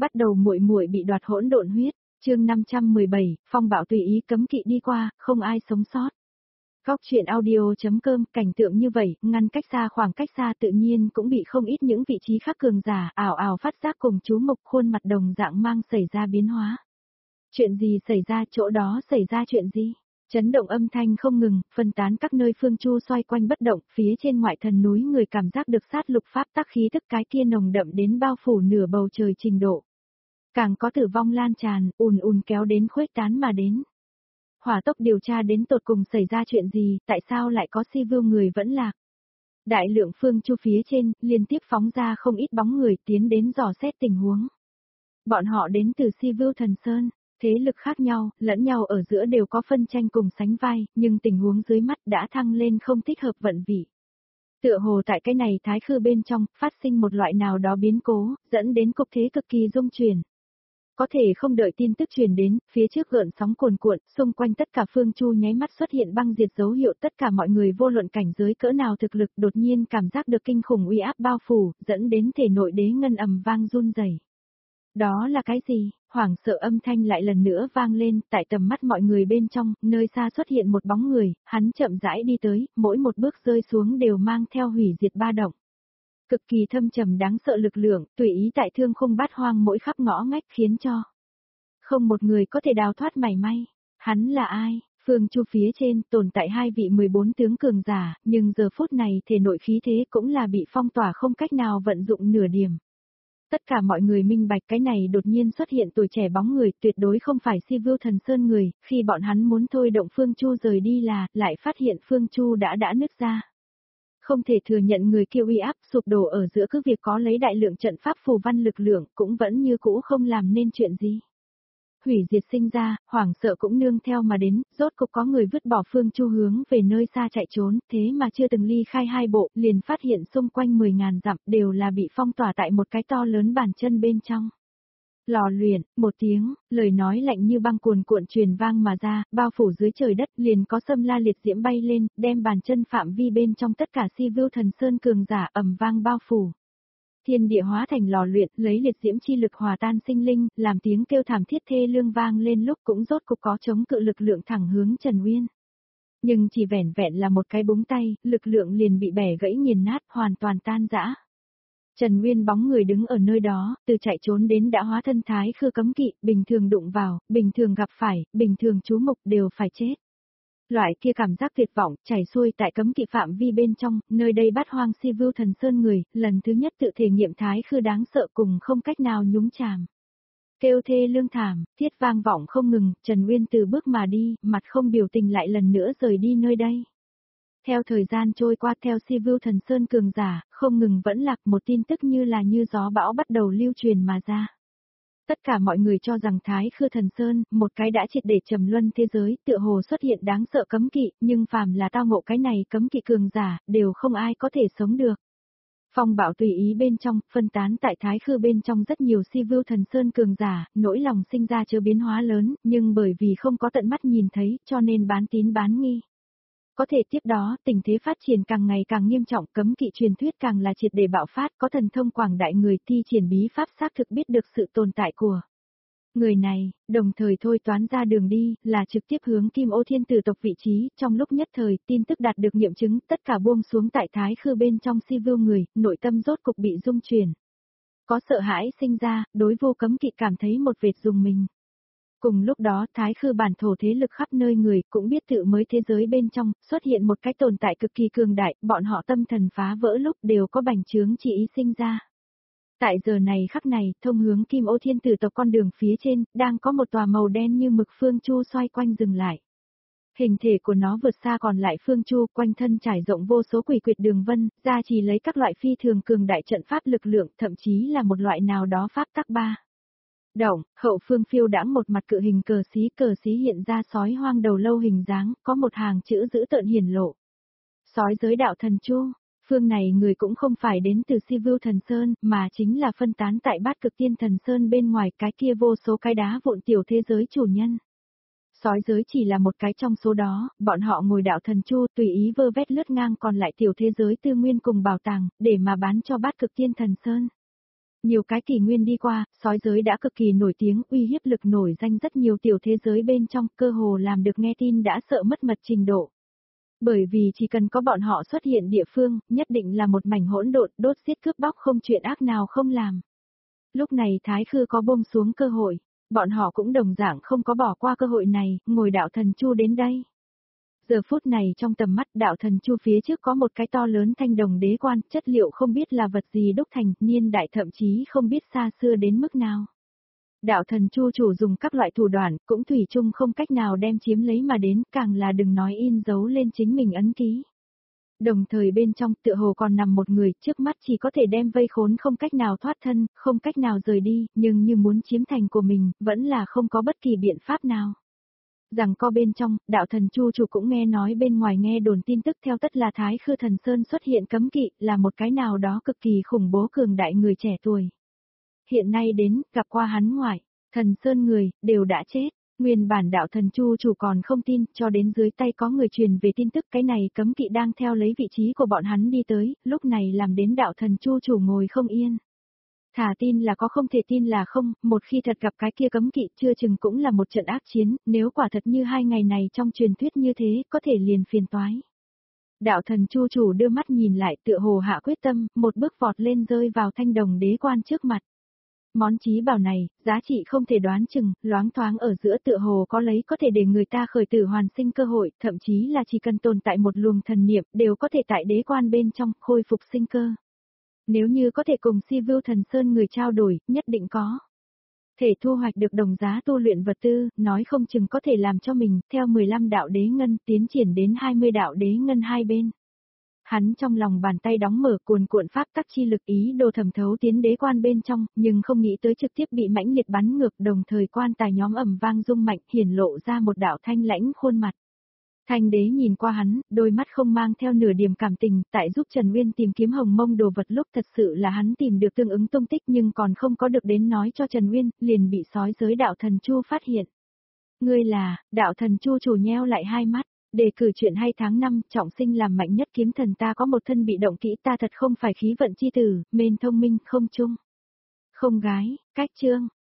Bắt đầu muội muội bị đoạt hỗn độn huyết, chương 517, phong bạo tùy ý cấm kỵ đi qua, không ai sống sót. Góc truyện audio.com, cảnh tượng như vậy, ngăn cách xa khoảng cách xa tự nhiên cũng bị không ít những vị trí khác cường giả ảo ảo phát giác cùng chú mục khuôn mặt đồng dạng mang xảy ra biến hóa. Chuyện gì xảy ra, chỗ đó xảy ra chuyện gì? Chấn động âm thanh không ngừng, phân tán các nơi phương chu xoay quanh bất động, phía trên ngoại thần núi người cảm giác được sát lục pháp tắc khí tức cái kia nồng đậm đến bao phủ nửa bầu trời trình độ. Càng có tử vong lan tràn, ùn ùn kéo đến khuếch tán mà đến. Hỏa tốc điều tra đến tột cùng xảy ra chuyện gì, tại sao lại có si vưu người vẫn lạc. Đại lượng phương chu phía trên, liên tiếp phóng ra không ít bóng người tiến đến dò xét tình huống. Bọn họ đến từ si vưu thần sơn. Thế lực khác nhau, lẫn nhau ở giữa đều có phân tranh cùng sánh vai, nhưng tình huống dưới mắt đã thăng lên không thích hợp vận vị. Tựa hồ tại cái này thái khư bên trong, phát sinh một loại nào đó biến cố, dẫn đến cục thế cực kỳ rung chuyển. Có thể không đợi tin tức truyền đến, phía trước gợn sóng cuồn cuộn, xung quanh tất cả phương chu nháy mắt xuất hiện băng diệt dấu hiệu, tất cả mọi người vô luận cảnh giới cỡ nào thực lực đột nhiên cảm giác được kinh khủng uy áp bao phủ, dẫn đến thể nội đế ngân ầm vang run rẩy. Đó là cái gì? Hoảng sợ âm thanh lại lần nữa vang lên, tại tầm mắt mọi người bên trong, nơi xa xuất hiện một bóng người, hắn chậm rãi đi tới, mỗi một bước rơi xuống đều mang theo hủy diệt ba động. Cực kỳ thâm trầm đáng sợ lực lượng, tùy ý tại thương khung bát hoang mỗi khắp ngõ ngách khiến cho không một người có thể đào thoát mảy may. Hắn là ai? Phương chu phía trên tồn tại hai vị 14 tướng cường giả, nhưng giờ phút này thể nội khí thế cũng là bị phong tỏa không cách nào vận dụng nửa điểm. Tất cả mọi người minh bạch cái này đột nhiên xuất hiện tuổi trẻ bóng người tuyệt đối không phải si vưu thần sơn người, khi bọn hắn muốn thôi động phương chu rời đi là, lại phát hiện phương chu đã nứt ra. Không thể thừa nhận người kia uy áp sụp đổ ở giữa cứ việc có lấy đại lượng trận pháp phù văn lực lượng cũng vẫn như cũ không làm nên chuyện gì. Hủy diệt sinh ra, hoảng sợ cũng nương theo mà đến, rốt cục có người vứt bỏ phương chu hướng về nơi xa chạy trốn, thế mà chưa từng ly khai hai bộ, liền phát hiện xung quanh 10.000 dặm đều là bị phong tỏa tại một cái to lớn bàn chân bên trong. Lò luyện, một tiếng, lời nói lạnh như băng cuồn cuộn truyền vang mà ra, bao phủ dưới trời đất liền có xâm la liệt diễm bay lên, đem bàn chân phạm vi bên trong tất cả si vưu thần sơn cường giả ầm vang bao phủ. Thiên địa hóa thành lò luyện, lấy liệt diễm chi lực hòa tan sinh linh, làm tiếng kêu thảm thiết thê lương vang lên lúc cũng rốt cục có chống cự lực lượng thẳng hướng Trần Uyên. Nhưng chỉ vẻn vẹn là một cái búng tay, lực lượng liền bị bẻ gãy nghiền nát, hoàn toàn tan rã. Trần Uyên bóng người đứng ở nơi đó, từ chạy trốn đến đã hóa thân thái khư cấm kỵ, bình thường đụng vào, bình thường gặp phải, bình thường chú mục đều phải chết. Loại kia cảm giác tuyệt vọng, chảy xuôi tại cấm kỵ phạm vi bên trong, nơi đây bát hoang si vưu thần sơn người, lần thứ nhất tự thể nghiệm thái khư đáng sợ cùng không cách nào nhúng chàm. Kêu thê lương thảm, thiết vang vọng không ngừng, Trần Uyên từ bước mà đi, mặt không biểu tình lại lần nữa rời đi nơi đây. Theo thời gian trôi qua theo si vưu thần sơn cường giả, không ngừng vẫn lạc một tin tức như là như gió bão bắt đầu lưu truyền mà ra. Tất cả mọi người cho rằng Thái Khư Thần Sơn, một cái đã triệt để trầm luân thế giới, tựa hồ xuất hiện đáng sợ cấm kỵ, nhưng phàm là tao ngộ cái này cấm kỵ cường giả, đều không ai có thể sống được. Phong bạo tùy ý bên trong, phân tán tại Thái Khư bên trong rất nhiều si vưu thần sơn cường giả, nỗi lòng sinh ra chớ biến hóa lớn, nhưng bởi vì không có tận mắt nhìn thấy, cho nên bán tín bán nghi. Có thể tiếp đó, tình thế phát triển càng ngày càng nghiêm trọng, cấm kỵ truyền thuyết càng là triệt để bạo phát, có thần thông quảng đại người thi triển bí pháp xác thực biết được sự tồn tại của người này, đồng thời thôi toán ra đường đi, là trực tiếp hướng Kim Ô Thiên Tử tộc vị trí, trong lúc nhất thời, tin tức đạt được nghiệm chứng, tất cả buông xuống tại Thái Khư bên trong si vưu người, nội tâm rốt cục bị rung chuyển. Có sợ hãi sinh ra, đối vô cấm kỵ cảm thấy một vệt rùng mình. Cùng lúc đó Thái Khư bản thổ thế lực khắp nơi người cũng biết tự mới thế giới bên trong, xuất hiện một cái tồn tại cực kỳ cường đại, bọn họ tâm thần phá vỡ lúc đều có bành trướng chỉ ý sinh ra. Tại giờ này khắc này, thông hướng Kim Ô Thiên Tử tộc con đường phía trên, đang có một tòa màu đen như mực phương chu xoay quanh dừng lại. Hình thể của nó vượt xa còn lại phương chu, quanh thân trải rộng vô số quỷ quyệt đường vân, gia trì lấy các loại phi thường cường đại trận pháp lực lượng, thậm chí là một loại nào đó pháp tắc ba. Động, hậu phương phiêu đãng một mặt cự hình cờ xí hiện ra sói hoang đầu lâu hình dáng, có một hàng chữ dữ tợn hiển lộ. Sói giới đạo thần chu, phương này người cũng không phải đến từ si vưu thần sơn, mà chính là phân tán tại bát cực tiên thần sơn bên ngoài cái kia vô số cái đá vụn tiểu thế giới chủ nhân. Sói giới chỉ là một cái trong số đó, bọn họ ngồi đạo thần chu tùy ý vơ vét lướt ngang còn lại tiểu thế giới tư nguyên cùng bảo tàng, để mà bán cho bát cực tiên thần sơn. Nhiều cái kỷ nguyên đi qua, sói giới đã cực kỳ nổi tiếng, uy hiếp lực nổi danh rất nhiều tiểu thế giới bên trong, cơ hồ làm được nghe tin đã sợ mất mật trình độ. Bởi vì chỉ cần có bọn họ xuất hiện địa phương, nhất định là một mảnh hỗn độn, đốt giết cướp bóc không chuyện ác nào không làm. Lúc này Thái Khư có buông xuống cơ hội, bọn họ cũng đồng dạng không có bỏ qua cơ hội này, ngồi đạo thần chu đến đây. Giờ phút này trong tầm mắt đạo thần chu phía trước có một cái to lớn thanh đồng đế quan, chất liệu không biết là vật gì đúc thành, niên đại thậm chí không biết xa xưa đến mức nào. Đạo thần chu chủ dùng các loại thủ đoạn, cũng thủy chung không cách nào đem chiếm lấy mà đến, càng là đừng nói in dấu lên chính mình ấn ký. Đồng thời bên trong tựa hồ còn nằm một người, trước mắt chỉ có thể đem vây khốn không cách nào thoát thân, không cách nào rời đi, nhưng như muốn chiếm thành của mình, vẫn là không có bất kỳ biện pháp nào. Rằng co bên trong, đạo thần chu chủ cũng nghe nói bên ngoài nghe đồn tin tức theo tất là Thái Khư Thần Sơn xuất hiện cấm kỵ, là một cái nào đó cực kỳ khủng bố cường đại người trẻ tuổi. Hiện nay đến, gặp qua hắn ngoại, Thần Sơn người, đều đã chết. Nguyên bản đạo thần chu chủ còn không tin, cho đến dưới tay có người truyền về tin tức cái này cấm kỵ đang theo lấy vị trí của bọn hắn đi tới, lúc này làm đến đạo thần chu chủ ngồi không yên. Thả tin là có không thể tin là không, một khi thật gặp cái kia cấm kỵ chưa chừng cũng là một trận ác chiến, nếu quả thật như 2 ngày này trong truyền thuyết như thế, có thể liền phiền toái. Đạo thần chu chủ đưa mắt nhìn lại tựa hồ hạ quyết tâm, một bước vọt lên rơi vào thanh đồng đế quan trước mặt. Món chí bảo này, giá trị không thể đoán chừng, loáng thoáng ở giữa tựa hồ có lấy có thể để người ta khởi tử hoàn sinh cơ hội, thậm chí là chỉ cần tồn tại một luồng thần niệm đều có thể tại đế quan bên trong khôi phục sinh cơ. Nếu như có thể cùng Si Vưu Thần Sơn người trao đổi, nhất định có thể thu hoạch được đồng giá tu luyện vật tư, nói không chừng có thể làm cho mình theo 15 đạo đế ngân tiến triển đến 20 đạo đế ngân hai bên. Hắn trong lòng bàn tay đóng mở cuồn cuộn pháp tắc chi lực ý đồ thẩm thấu tiến đế quan bên trong, nhưng không nghĩ tới trực tiếp bị mãnh liệt bắn ngược, đồng thời quan tài nhóm ầm vang rung mạnh hiển lộ ra một đạo thanh lãnh khuôn mặt. Thanh đế nhìn qua hắn, đôi mắt không mang theo nửa điểm cảm tình, tại giúp Trần Uyên tìm kiếm hồng mông đồ vật lúc thật sự là hắn tìm được tương ứng tung tích nhưng còn không có được đến nói cho Trần Uyên, liền bị sói giới đạo thần Chu phát hiện. Ngươi là, đạo thần Chu chủ nheo lại hai mắt. Đề cử chuyện hay tháng 5, trọng sinh làm mạnh nhất kiếm thần ta có một thân bị động kỹ ta thật không phải khí vận chi tử, mên thông minh không chung. Không gái, cách chương.